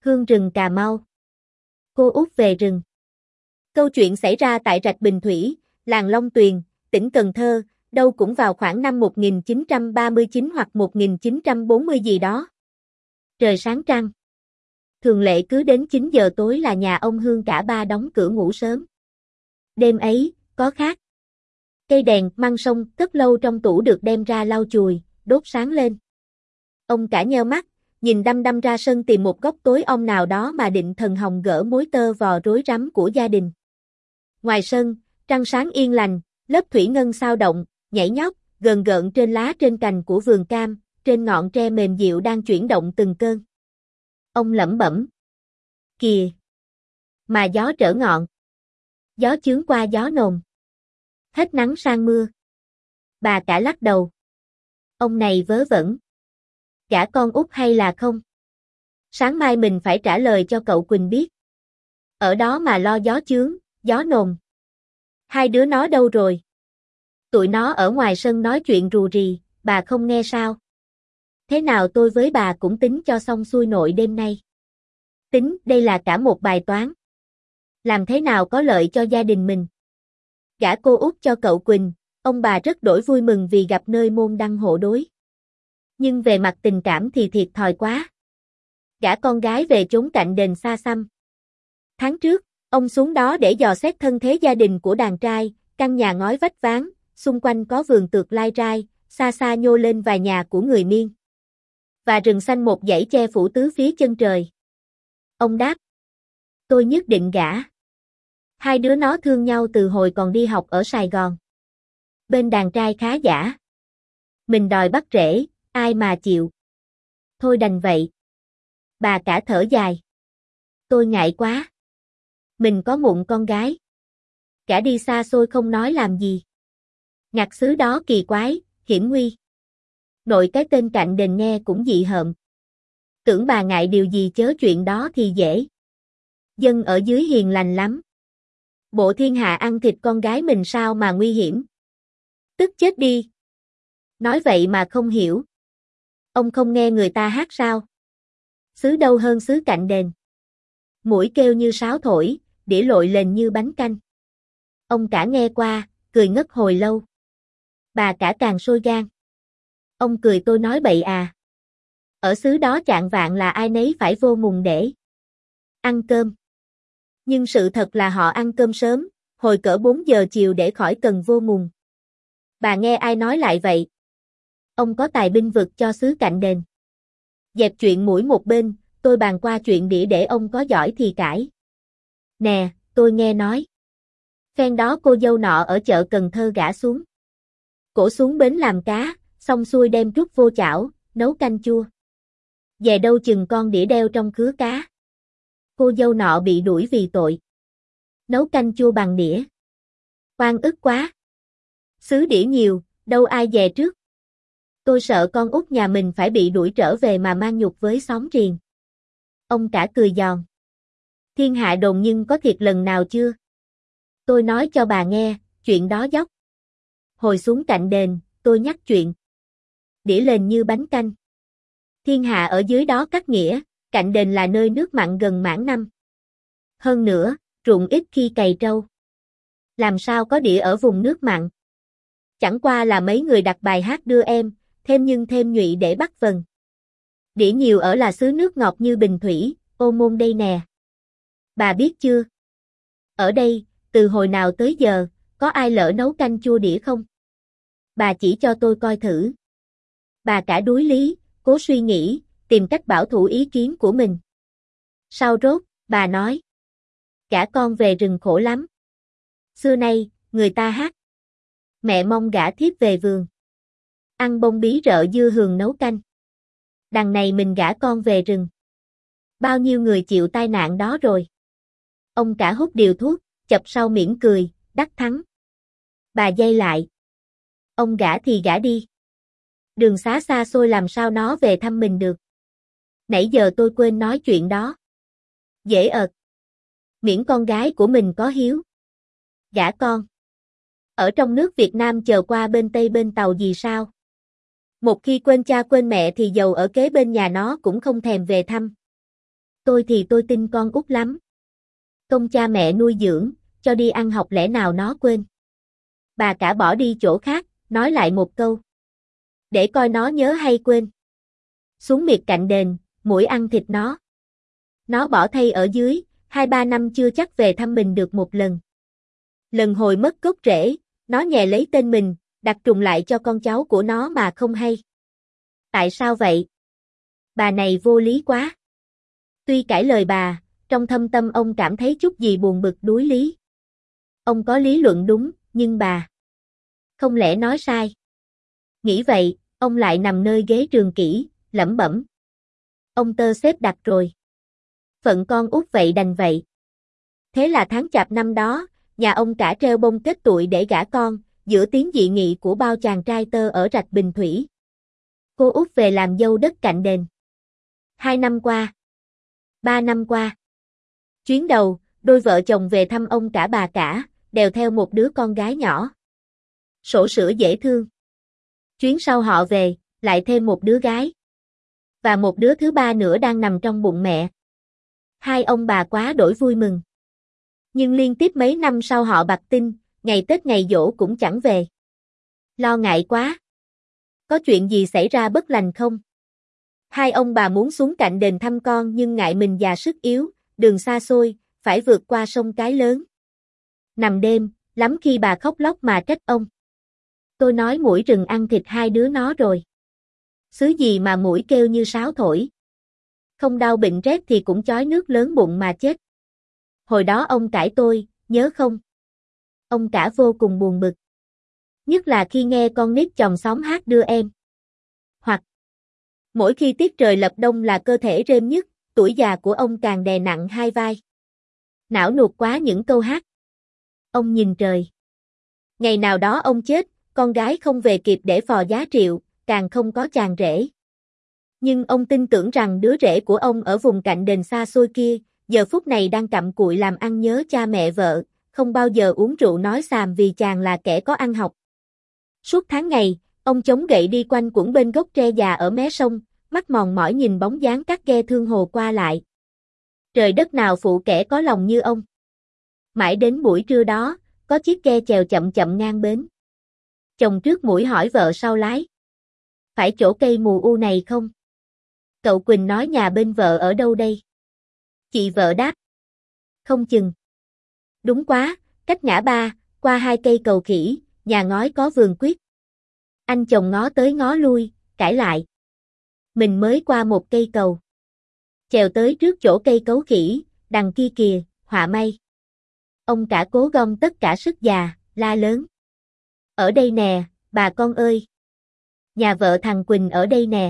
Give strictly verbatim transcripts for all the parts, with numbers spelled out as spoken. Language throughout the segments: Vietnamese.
Hương rừng Cà Mau. Cô út về rừng. Câu chuyện xảy ra tại Rạch Bình Thủy, làng Long Tuyền, tỉnh Cần Thơ, đâu cũng vào khoảng năm một nghìn chín trăm ba mươi chín hoặc một nghìn chín trăm bốn mươi gì đó. Trời sáng trăng. Thường lệ cứ đến chín giờ tối là nhà ông Hương cả ba đóng cửa ngủ sớm. Đêm ấy, có khác. Cây đèn măng sông cất lâu trong tủ được đem ra lau chùi, đốt sáng lên. Ông cả nheo mắt, nhìn đăm đăm ra sân tìm một góc tối om nào đó mà định thần hồng gỡ mối tơ vò rối rắm của gia đình. Ngoài sân, trăng sáng yên lành, lớp thủy ngân sao động, nhảy nhót, gờn gợn trên lá trên cành của vườn cam, trên ngọn tre mềm dịu đang chuyển động từng cơn. Ông lẩm bẩm. Kìa! Mà gió trở ngọn. Gió chướng qua gió nồm. Hết nắng sang mưa. Bà cả lắc đầu. Ông này vớ vẩn. Gả con út hay là không? Sáng mai mình phải trả lời cho cậu Quỳnh biết. Ở đó mà lo gió chướng, gió nồm. Hai đứa nó đâu rồi? Tụi nó ở ngoài sân nói chuyện rù rì, bà không nghe sao? Thế nào tôi với bà cũng tính cho xong xuôi nội đêm nay. Tính, đây là cả một bài toán. Làm thế nào có lợi cho gia đình mình? Gả cô út cho cậu Quỳnh, ông bà rất đổi vui mừng vì gặp nơi môn đăng hộ đối. Nhưng về mặt tình cảm thì thiệt thòi quá. Gả con gái về chốn cạnh đền xa xăm. Tháng trước, ông xuống đó để dò xét thân thế gia đình của đàn trai, căn nhà ngói vách ván, xung quanh có vườn tược lai rai, xa xa nhô lên vài nhà của người Miên. Và rừng xanh một dãy che phủ tứ phía chân trời. Ông đáp. Tôi nhất định gả. Hai đứa nó thương nhau từ hồi còn đi học ở Sài Gòn. Bên đàn trai khá giả. Mình đòi bắt rễ, ai mà chịu. Thôi đành vậy. Bà cả thở dài. Tôi ngại quá. Mình có mụn con gái. Cả đi xa xôi không nói làm gì. Ngặt xứ đó kỳ quái, hiểm nguy. Nội cái tên cạnh đền nghe cũng dị hợm. Tưởng bà ngại điều gì chớ chuyện đó thì dễ. Dân ở dưới hiền lành lắm. Bộ thiên hạ ăn thịt con gái mình sao mà nguy hiểm. Tức chết đi. Nói vậy mà không hiểu. Ông không nghe người ta hát sao? Xứ đâu hơn xứ cạnh đền. Mũi kêu như sáo thổi, đĩa lội lên như bánh canh. Ông cả nghe qua, cười ngất hồi lâu. Bà cả càng sôi gan. Ông cười tôi nói bậy à. Ở xứ đó chạng vạng là ai nấy phải vô mùng để ăn cơm. Nhưng sự thật là họ ăn cơm sớm, hồi cỡ bốn giờ chiều để khỏi cần vô mùng. Bà nghe ai nói lại vậy? Ông có tài binh vực cho xứ cạnh đền. Dẹp chuyện mũi một bên, tôi bàn qua chuyện đĩa để ông có giỏi thì cãi. Nè, tôi nghe nói. Phen đó cô dâu nọ ở chợ Cần Thơ gả xuống. Cổ xuống bến làm cá, xong xuôi đem trút vô chảo, nấu canh chua. Về đâu chừng con đĩa đeo trong khứa cá. Cô dâu nọ bị đuổi vì tội nấu canh chua bằng đĩa. Oan ức quá. Xứ đĩa nhiều, đâu ai về trước. Tôi sợ con út nhà mình phải bị đuổi trở về mà mang nhục với xóm riền. Ông cả cười giòn. Thiên hạ đồn nhưng có thiệt lần nào chưa? Tôi nói cho bà nghe, chuyện đó dốc. Hồi xuống cạnh đền, tôi nhắc chuyện. Đĩa lên như bánh canh. Thiên hạ ở dưới đó cắt nghĩa, cạnh đền là nơi nước mặn gần mãn năm. Hơn nữa, ruộng ít khi cày trâu. Làm sao có đĩa ở vùng nước mặn? Chẳng qua là mấy người đặt bài hát đưa em, thêm nhưng thêm nhụy để bắt vần. Đĩa nhiều ở là xứ nước ngọt như Bình Thủy, Ô Môn đây nè. Bà biết chưa? Ở đây, từ hồi nào tới giờ, có ai lỡ nấu canh chua đĩa không? Bà chỉ cho tôi coi thử. Bà cả đuối lý, cố suy nghĩ, tìm cách bảo thủ ý kiến của mình. Sau rốt, bà nói. Gả con về rừng khổ lắm. Xưa nay, người ta hát. Mẹ mong gả thiếp về vườn. Ăn bông bí rợ dưa hường nấu canh. Đằng này mình gả con về rừng. Bao nhiêu người chịu tai nạn đó rồi. Ông cả hút điều thuốc, chập sau mỉm cười, đắc thắng. Bà dây lại. Ông gả thì gả đi. Đường xá xa xôi làm sao nó về thăm mình được. Nãy giờ tôi quên nói chuyện đó. Dễ ợt. Miễn con gái của mình có hiếu. Gả con. Ở trong nước Việt Nam chờ qua bên Tây bên Tàu gì sao? Một khi quên cha quên mẹ thì dầu ở kế bên nhà nó cũng không thèm về thăm. Tôi thì tôi tin con út lắm. Công cha mẹ nuôi dưỡng, cho đi ăn học lẽ nào nó quên. Bà cả bỏ đi chỗ khác, nói lại một câu. Để coi nó nhớ hay quên. Xuống miệt cạnh đền, muỗi ăn thịt nó. Nó bỏ thây ở dưới, hai ba năm chưa chắc về thăm mình được một lần. Lần hồi mất gốc rễ, nó nhè lấy tên mình, đặt trùng lại cho con cháu của nó mà không hay. Tại sao vậy? Bà này vô lý quá. Tuy cãi lời bà, trong thâm tâm ông cảm thấy chút gì buồn bực đuối lý. Ông có lý luận đúng, nhưng bà không lẽ nói sai. Nghĩ vậy, ông lại nằm nơi ghế trường kỷ, lẩm bẩm. Ông tơ xếp đặt rồi. Phận con út vậy đành vậy. Thế là tháng chạp năm đó, nhà ông cả treo bông kết tụi để gả con, giữa tiếng dị nghị của bao chàng trai tơ ở rạch Bình Thủy. Cô út về làm dâu đất cạnh đền. Hai năm qua. Ba năm qua. Chuyến đầu, đôi vợ chồng về thăm ông cả bà cả, đèo theo một đứa con gái nhỏ. Sổ sữa dễ thương. Chuyến sau họ về, lại thêm một đứa gái. Và một đứa thứ ba nữa đang nằm trong bụng mẹ. Hai ông bà quá đổi vui mừng. Nhưng liên tiếp mấy năm sau họ bặt tin, ngày Tết ngày giỗ cũng chẳng về. Lo ngại quá. Có chuyện gì xảy ra bất lành không? Hai ông bà muốn xuống cạnh đền thăm con nhưng ngại mình già sức yếu, đường xa xôi, phải vượt qua sông Cái Lớn. Nằm đêm, lắm khi bà khóc lóc mà trách ông. Tôi nói muỗi rừng ăn thịt hai đứa nó rồi. Xứ gì mà muỗi kêu như sáo thổi. Không đau bệnh rét thì cũng chói nước lớn bụng mà chết. Hồi đó ông cãi tôi, nhớ không? Ông cả vô cùng buồn bực. Nhất là khi nghe con nít chòm xóm hát đưa em. Hoặc mỗi khi tiết trời lập đông là cơ thể rêm nhức, tuổi già của ông càng đè nặng hai vai. Não nuột quá những câu hát. Ông nhìn trời. Ngày nào đó ông chết, con gái không về kịp để phò giá triệu, càng không có chàng rể. Nhưng ông tin tưởng rằng đứa rể của ông ở vùng cạnh đền xa xôi kia, giờ phút này đang cặm cụi làm ăn nhớ cha mẹ vợ, không bao giờ uống rượu nói xàm vì chàng là kẻ có ăn học. Suốt tháng ngày, ông chống gậy đi quanh quẩn bên gốc tre già ở mé sông, mắt mòn mỏi nhìn bóng dáng các ghe thương hồ qua lại. Trời đất nào phụ kẻ có lòng như ông. Mãi đến buổi trưa đó, có chiếc ghe chèo chậm chậm ngang bến. Chồng trước mũi hỏi vợ sau lái. Phải chỗ cây mù u này không? Cậu Quỳnh nói nhà bên vợ ở đâu đây? Chị vợ đáp. Không chừng. Đúng quá, cách ngã ba, qua hai cây cầu khỉ, nhà ngói có vườn quyết. Anh chồng ngó tới ngó lui, cãi lại. Mình mới qua một cây cầu. Chèo tới trước chỗ cây cấu khỉ, đằng kia kìa, họa may. Ông cả cố gom tất cả sức già, la lớn. Ở đây nè, bà con ơi. Nhà vợ thằng Quỳnh ở đây nè.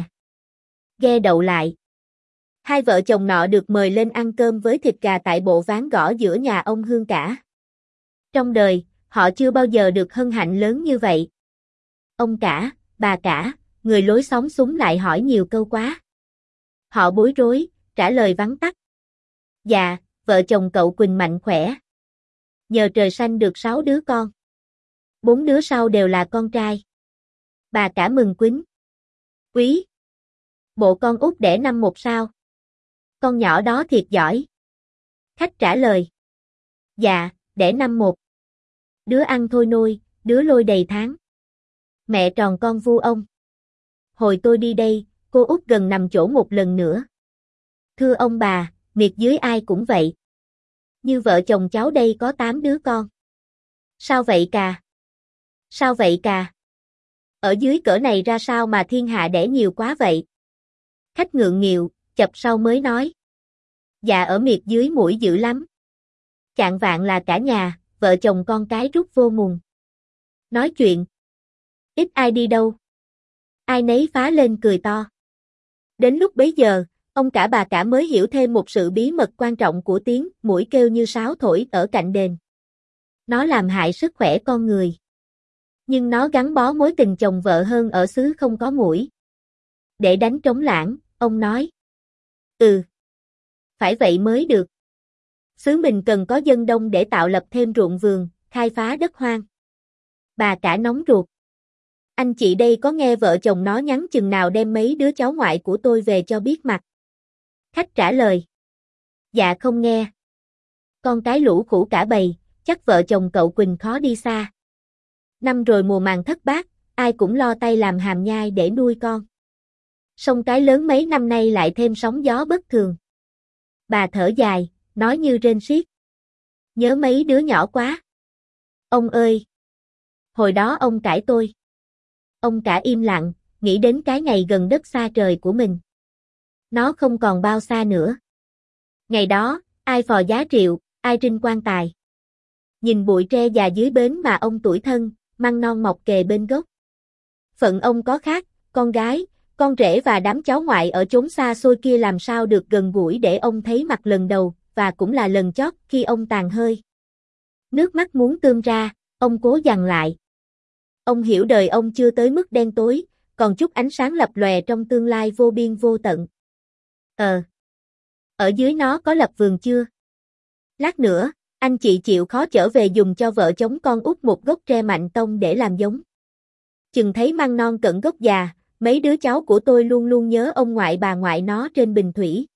Ghe đậu lại. Hai vợ chồng nọ được mời lên ăn cơm với thịt gà tại bộ ván gõ giữa nhà ông Hương cả. Trong đời, họ chưa bao giờ được hân hạnh lớn như vậy. Ông cả, bà cả, người lối xóm xúng lại hỏi nhiều câu quá. Họ bối rối, trả lời vắn tắt. Dạ, vợ chồng cậu Quỳnh mạnh khỏe. Nhờ trời xanh được sáu đứa con. Bốn đứa sau đều là con trai. Bà cả mừng quýnh. Quý. Bộ con út đẻ năm một sao? Con nhỏ đó thiệt giỏi. Khách trả lời. Dạ, đẻ năm một. Đứa ăn thôi nôi, đứa lôi đầy tháng. Mẹ tròn con vu ông. Hồi tôi đi đây, cô út gần nằm chỗ một lần nữa. Thưa ông bà, miệt dưới ai cũng vậy. Như vợ chồng cháu đây có tám đứa con. Sao vậy cà? Sao vậy cà? Ở dưới cỡ này ra sao mà thiên hạ đẻ nhiều quá vậy? Khách ngượng nghịu, chập sau mới nói. Dạ ở miệt dưới muỗi dữ lắm. Chạng vạn là cả nhà, vợ chồng con cái rút vô nguồn. Nói chuyện. Ít ai đi đâu. Ai nấy phá lên cười to. Đến lúc bấy giờ, ông cả bà cả mới hiểu thêm một sự bí mật quan trọng của tiếng muỗi kêu như sáo thổi ở cạnh đền. Nó làm hại sức khỏe con người. Nhưng nó gắn bó mối tình chồng vợ hơn ở xứ không có muỗi. Để đánh trống lãng, ông nói. Ừ. Phải vậy mới được. Xứ mình cần có dân đông để tạo lập thêm ruộng vườn, khai phá đất hoang. Bà cả nóng ruột. Anh chị đây có nghe vợ chồng nó nhắn chừng nào đem mấy đứa cháu ngoại của tôi về cho biết mặt. Khách trả lời. Dạ không nghe. Con cái lũ khủ cả bầy, chắc vợ chồng cậu Quỳnh khó đi xa. Năm rồi mùa màng thất bát, ai cũng lo tay làm hàm nhai để nuôi con. Sông cái lớn mấy năm nay lại thêm sóng gió bất thường. Bà thở dài, nói như rên xiết. Nhớ mấy đứa nhỏ quá. Ông ơi! Hồi đó ông cãi tôi. Ông cả im lặng, nghĩ đến cái ngày gần đất xa trời của mình. Nó không còn bao xa nữa. Ngày đó, ai phò giá rượu, ai trinh quan tài. Nhìn bụi tre già dưới bến mà ông tuổi thân, măng non mọc kề bên gốc. Phận ông có khác, con gái, con rể và đám cháu ngoại ở chốn xa xôi kia làm sao được gần gũi để ông thấy mặt lần đầu, và cũng là lần chót khi ông tàn hơi. Nước mắt muốn tươm ra, ông cố dằn lại. Ông hiểu đời ông chưa tới mức đen tối, còn chút ánh sáng lập lòe trong tương lai vô biên vô tận. Ờ. Ở dưới nó có lập vườn chưa? Lát nữa, anh chị chịu khó trở về dùng cho vợ chống con út một gốc tre mạnh tông để làm giống. Chừng thấy măng non cận gốc già, mấy đứa cháu của tôi luôn luôn nhớ ông ngoại bà ngoại nó trên bình thủy.